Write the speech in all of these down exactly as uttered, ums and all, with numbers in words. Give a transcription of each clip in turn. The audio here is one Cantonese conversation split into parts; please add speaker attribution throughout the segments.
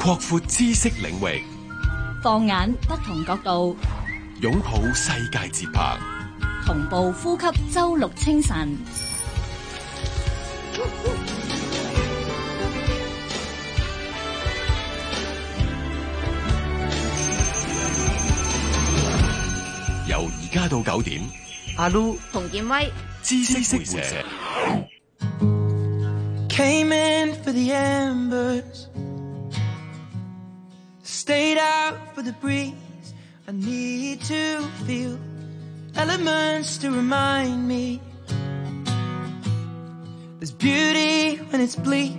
Speaker 1: 擴闊知識領域，
Speaker 2: 放眼不同角度，
Speaker 1: 擁抱世界節拍，
Speaker 2: 同步呼吸周六清晨。
Speaker 1: 由而家到九點，
Speaker 3: 阿 Lu
Speaker 4: 洪建威，
Speaker 1: 知識會社。
Speaker 5: Came in for the embers, stayed out for the breeze. I need to feel elements to remind me there's beauty when it's bleak.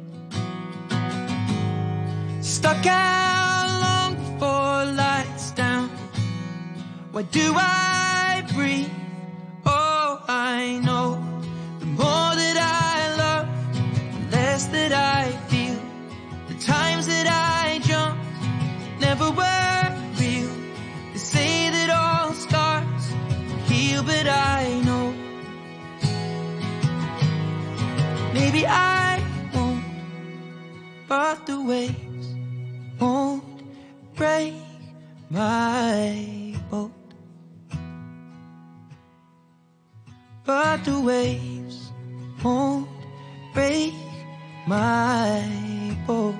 Speaker 5: Stuck out long before lights down. Why do I breathe? Oh, I know the more that I love, the less that I feel. The times that I jumped never were real. They say that all scars heal, but I know maybe I won't, but the waves won't break my boat. But the waves won't break my boat.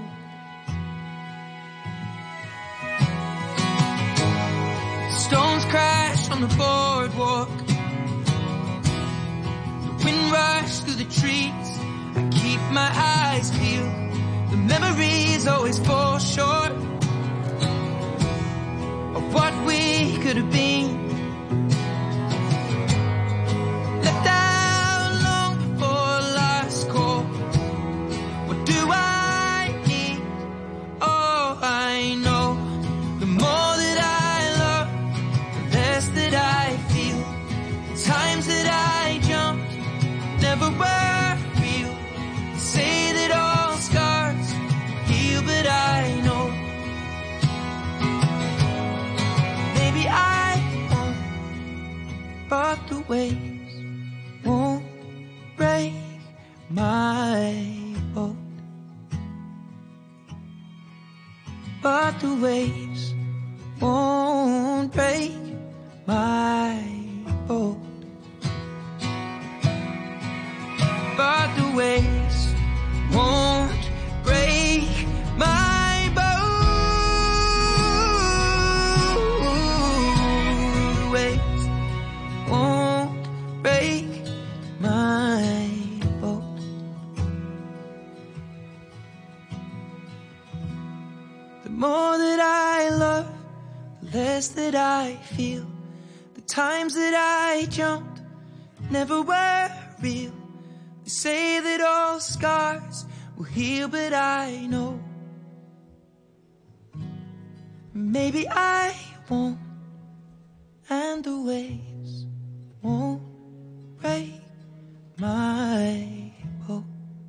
Speaker 5: Stones crash on the boardwalk. The wind rushes through the trees. I keep my eyes peeled. The memories always fall short of what we could have been. Left out long before last call. What do I need? Oh, I know the more that I love, the less that I feel. The times that I jumped never were real. They say that all scars heal, but I know maybe I won't, but the waves won't break my boat. But the waves won't break my boat. But the waves won't break my boat. The waves won't break my boat. The more that I love, the less that I feel. The times that I jumped never were real. They say that all scars will heal, but I know maybe I won't, and the waves won't break my boat.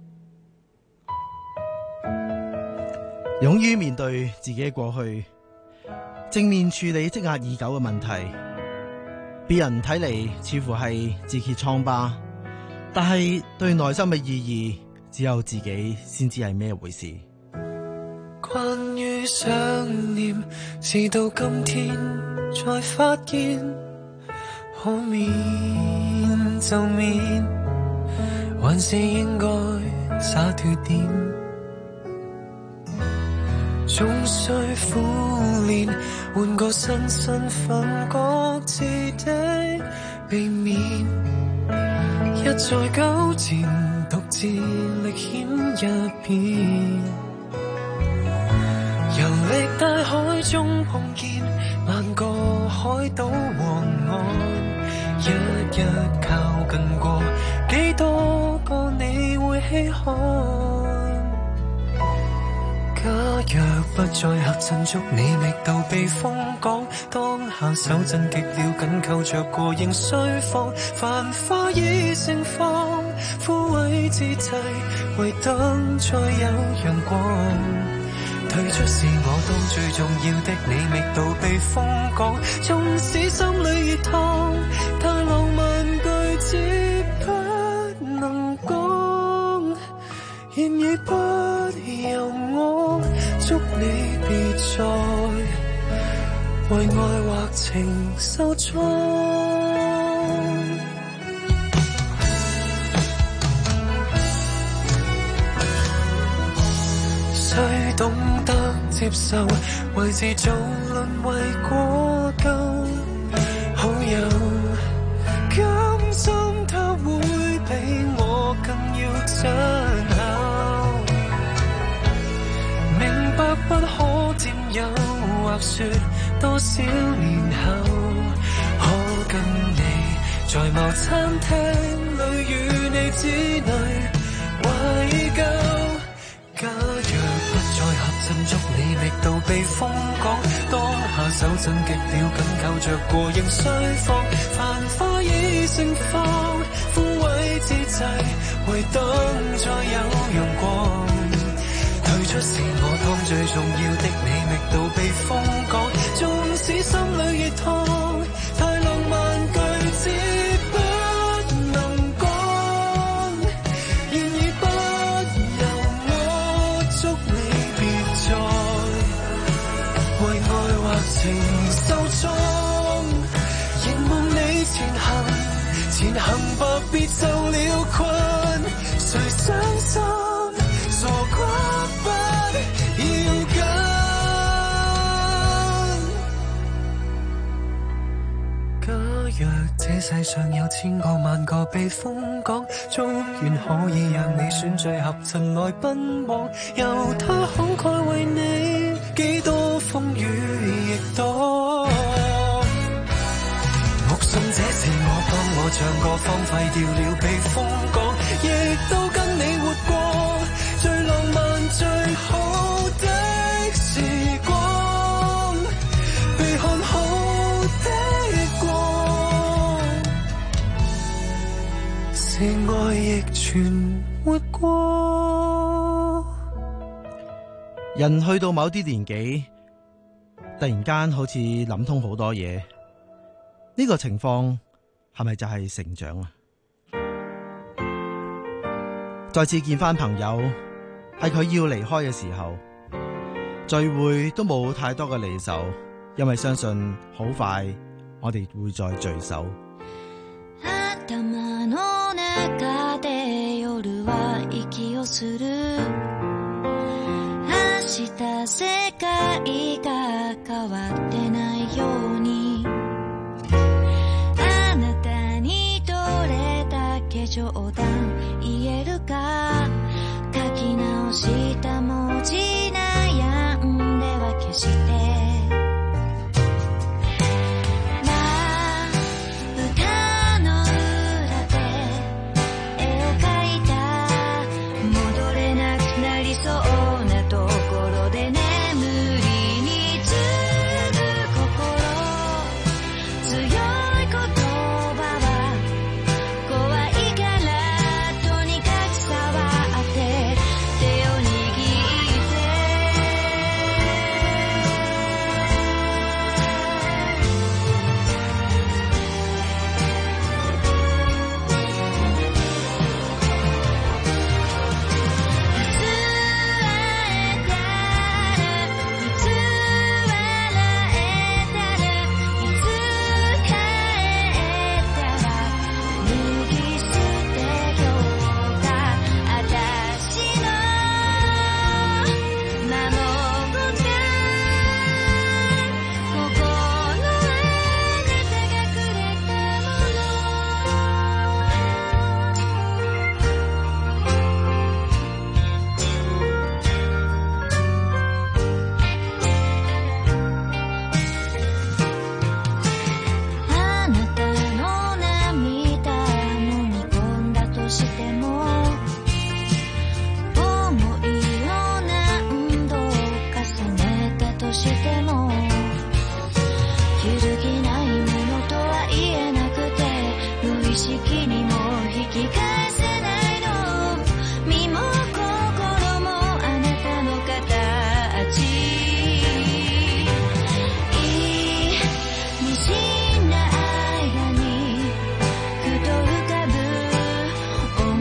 Speaker 3: 勇於面對自己嘅過去，正面處理積壓已久嘅問題，別人睇嚟似乎係自揭瘡疤，但係對內心嘅意義，只有自己先知係咩回事。
Speaker 5: 關於想念，事到今天才發現，可免就免，還是應該灑脫點。總需苦練，換個新身份，各自的避免。一再糾纏，獨自歷險一片。遊歷大海中碰見，萬個海島和岸，一一靠近過，幾多個你會稀罕？假若不再嚇震足你力度被風趕，當下手震極了緊扣着過仍需放，繁花已盛放，枯萎之際唯等再有陽光。退出是我當最重要的你力度被風趕，縱使心裏熱燙，太浪漫句子不能講，然而不由我逐你別再為愛或情受創，須懂得接受為自做淪為過舊好友，甘心他會比我更要爭拗，明白不可佔有，或說多少年後可跟你在某餐廳裏與你子女懷舊，假若不再合襯，祝你覓到避風港，當下手震極了，緊扣着過仍需放，繁花已盛放，枯萎之際唯等再有陽光，退出是我當最重要的你覓到避風港，縱使心裏熱燙，太浪漫句子不能講，然而不由我祝你別再為愛或情受創，凝望你前行，前行吧別走了困，誰傷心傻瓜不要緊，假若這世上有千個萬個避風港，祝願可以讓你選最合襯來奔往，由他慷慨為你幾多風雨亦躲，目送這是我當我唱過荒廢掉了避風港，亦都跟你活過最浪漫最好的時光，被看好的光，是愛亦全活過。
Speaker 3: 人去到某啲年紀，突然間好似諗通好多嘢，呢個情況係咪就係成長啊？再次見翻朋友，係佢要離開嘅時候，聚會都冇太多嘅離愁，因為相信好快我哋會再聚首。
Speaker 4: 頭の中で夜は息をする、明日世界が変わってないように、あなたにどれだけ冗談言えるか、書き直した文字悩んでは消して、思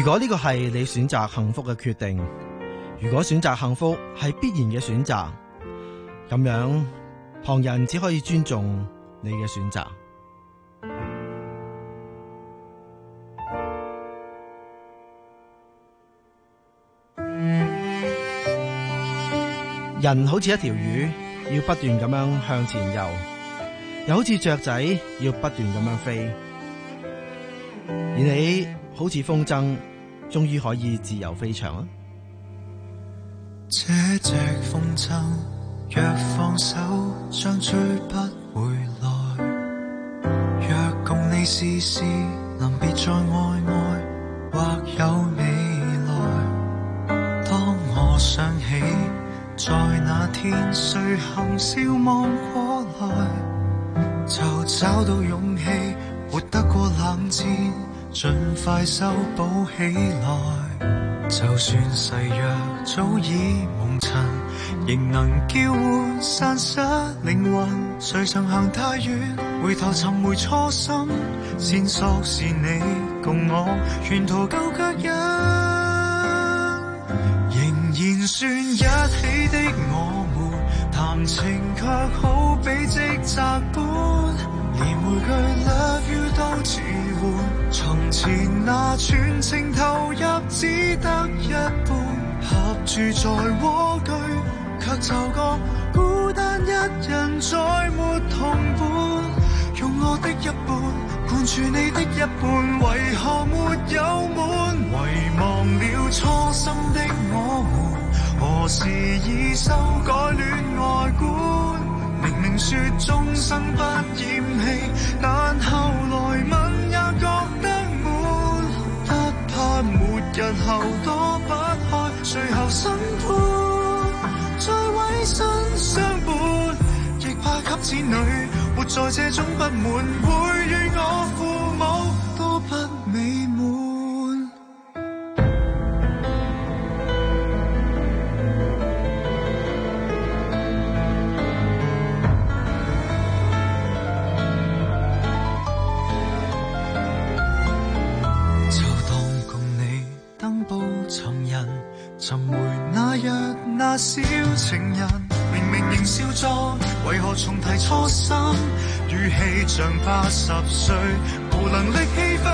Speaker 3: 如果呢個係你選擇幸福嘅決定，如果選擇幸福係必然嘅選擇，咁樣旁人只可以尊重你嘅選擇。人好似一條魚，要不斷咁樣向前游，又好似雀仔要不斷咁樣飛。而你好似風箏，終於可以自由飛翔啊！
Speaker 5: 這隻風箏若放手，將追不回來。若共你試試，臨別再愛愛，或有未來。當我想起在那天誰含笑望過來，就找到勇氣，活得過冷戰，盡快修補起來。就算誓約早已蒙塵，仍能叫喚散失靈魂。誰曾行太遠，回頭尋回初心，線索是你共我沿途舊腳印，仍然算一起的我們，談情卻好比職責般，連每句 love you 都遲緩。從前那全情投入只得一半，合住在蝸居，卻就覺孤單一人再沒同伴。用我的一半灌注你的一半，為何沒有滿？遺忘了初心的我們，何時已修改戀愛觀？明明說終生不嫌棄，但後來吻也覺得悶，不怕末日後躲不開最後審判，再委身相伴，亦怕給子女活在這種不滿，會與我父母都不美滿。尋回那日那小情人，明明仍笑着，為何重提初心？語氣像八十歲，無能力氣憤。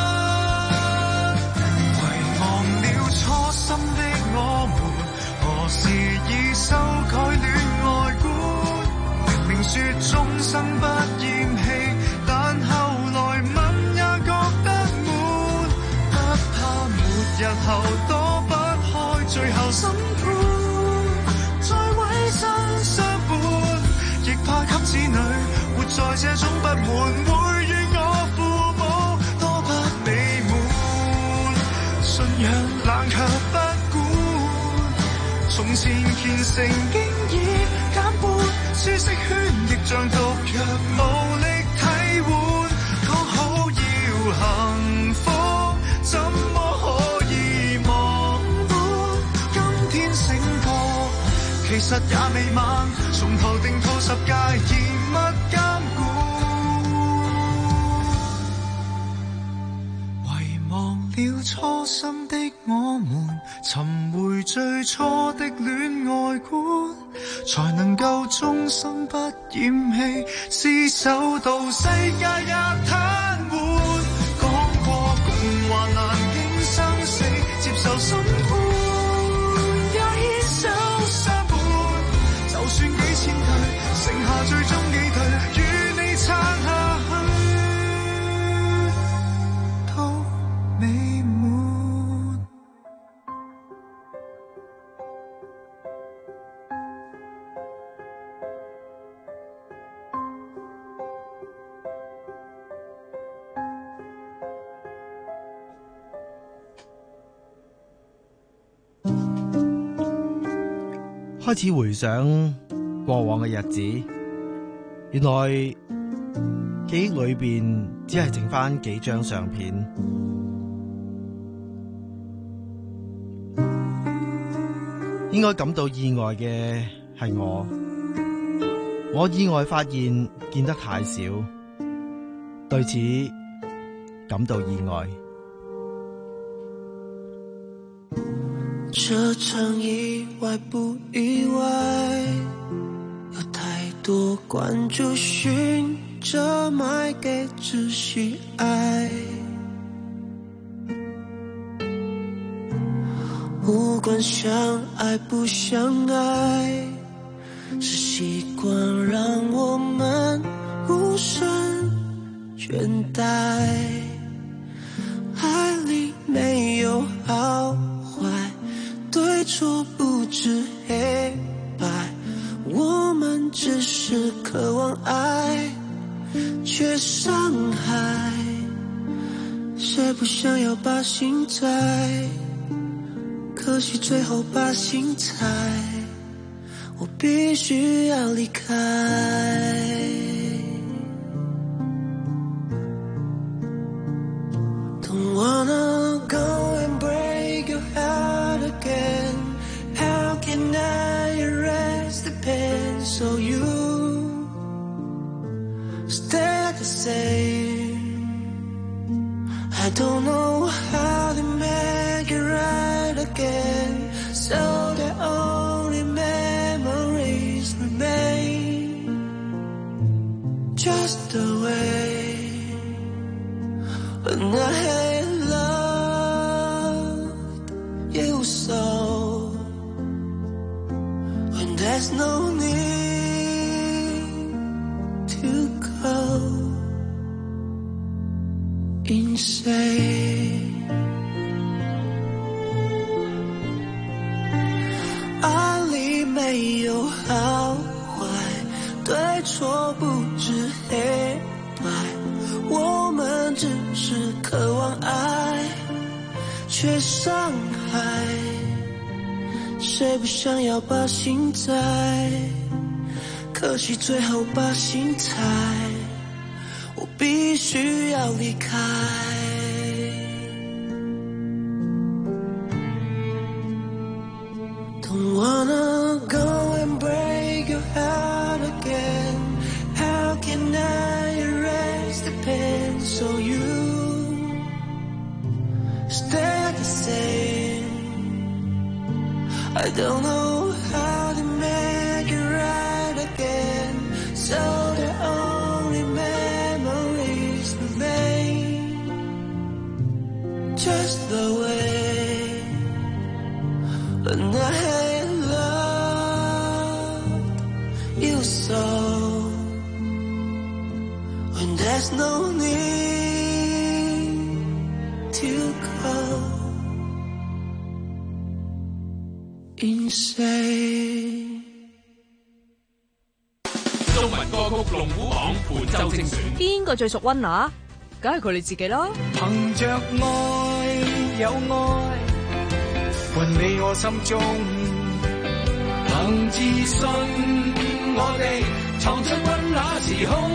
Speaker 5: 遺忘了初心的我們，何時已修改戀愛觀？明明說終生不厭棄，但後來吻也覺得悶，不怕末日後躲不最後審判，再委身相伴，亦怕給子女活在這種不滿，會與我父母多不美滿。信仰冷卻不管，從前虔誠經已減半，舒適圈亦像毒藥無力替換。講好要幸福，怎麼可以忘？其實也未晚，從頭定套十戒，嚴密監管。遺忘了初心的我們，尋回最初的戀愛觀，才能夠終生不嫌棄，廝守到世界也癱瘓。講過共患難經生死，接受審判，也牽手相伴。就算幾千對，剩下最終幾對，與你撐下去都美滿。
Speaker 3: 開始回想過往嘅日子，原來記憶裏邊只係剩翻幾張相片。應該感到意外嘅係我，我意外發現見得太少，對此感到意外。
Speaker 5: 这场意外不意外，有太多关注寻着卖给窒息爱，无关相爱不相爱，是习惯让我们无声倦怠，爱里没有好坏，对错不知黑白，我们只是渴望爱，却伤害，谁不想要把心摘，可惜最后把心裁，我必须要离开。Don't wanna go and break your heart again. How can I erase the pain so you stay the same? I don't know how to make it right again, so that only memories remain just the way when I had loved you so, when there's no need to go insane. 爱里没有好坏，对错不知黑白，我们只是渴望爱，却伤害，谁不想要把心摘，可惜最后把心裁，我必须要离开。Don't wanna go and break your heart again. How can I erase the pain so you stay the same? I don't know how to make it right again, so that only memories remain just the way when I had loved you so, when there's no need to go insane。
Speaker 1: 中文歌曲龍虎榜本周精選，
Speaker 6: 邊個最熟溫拿？梗係佢哋自己啦。
Speaker 5: 憑着愛有愛，混你我心中，憑自信我哋闖出溫拿時空，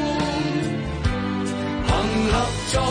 Speaker 5: 憑合作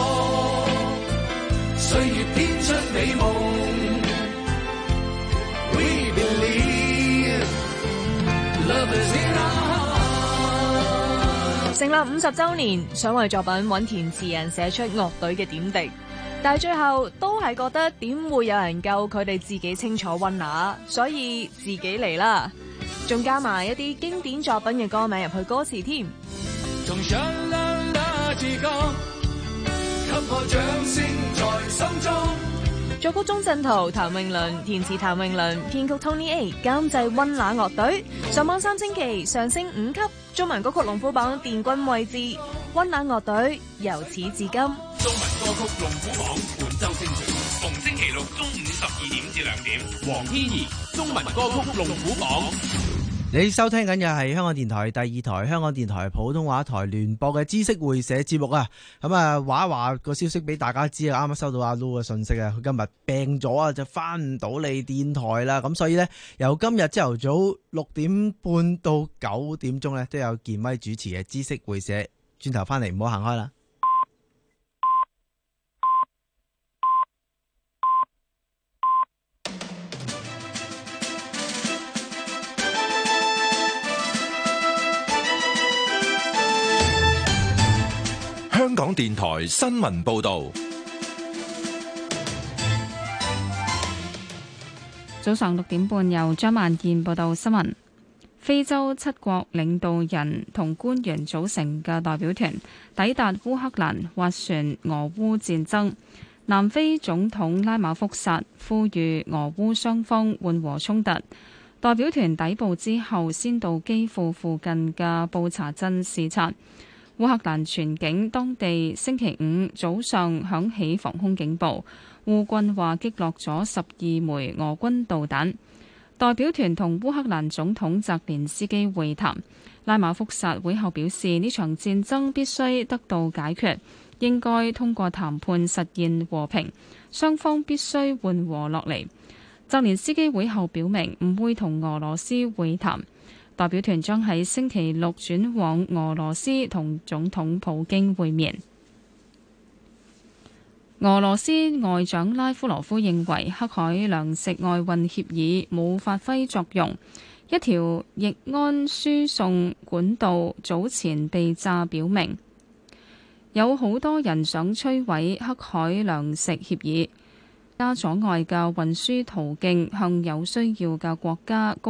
Speaker 5: 歲月編出美夢。We believe love is in our heart。
Speaker 6: 成立五十週年，想為作品揾填詞人寫出樂隊嘅點滴，但係最後都係覺得點會有人夠佢哋自己清楚溫拿，所以自己嚟啦，仲加埋一啲經典作品嘅歌名入去歌詞添。
Speaker 5: 從上兩那字歌，給我掌聲在心中。
Speaker 6: 作曲鍾鎮濤、譚詠麟，填詞譚詠麟，編曲 Tony A， 監製溫拿樂隊。上網三星期上升五級，中文歌曲龍虎榜殿軍位置，溫拿樂隊由始至今。
Speaker 1: 中文歌曲龍虎榜本周精選，逢星期六中午十二點至兩點，黃天怡中文歌曲龍虎榜。
Speaker 3: 你收聽緊嘅係香港電台第二台、香港電台普通話台聯播嘅知識會社節目啊！咁啊，話一話個消息俾大家知啊！啱啱收到阿 Lu 嘅信息啊，佢今日病咗啊，就翻唔到嚟電台啦。咁所以呢，由今日朝頭早六點半到九點鐘呢，都有健威主持嘅知識會社，轉頭翻嚟唔好行開啦。
Speaker 1: 香港電台新聞報導，
Speaker 7: 早上六點半，由張萬燕報道新聞。非洲七國領導人同官員組成嘅代表團抵達烏克蘭斡旋俄烏戰爭。南非總統拉馬福薩呼籲俄烏雙方緩和衝突。代表團抵埗之後，先到基輔附近嘅布查鎮視察。烏克蘭全境當地星期五早上響起防空警報，烏軍話擊落咗十二枚俄軍導彈。代表團同烏克蘭總統澤連斯基會談，拉馬福薩會後表示呢場戰爭必須得到解決，應該通過談判實現和平，雙方必須緩和落嚟。澤連斯基會後表明唔會同俄羅斯會談。代表團將喺星期六轉往俄羅斯同總統普京會面。俄羅斯外長拉夫羅夫認為黑海糧食外運協議冇發揮作用，一條液氨輸送管道早前被炸，表明有好多人想摧毀黑海糧食協議，加阻礙嘅運輸途徑向有需要嘅國家供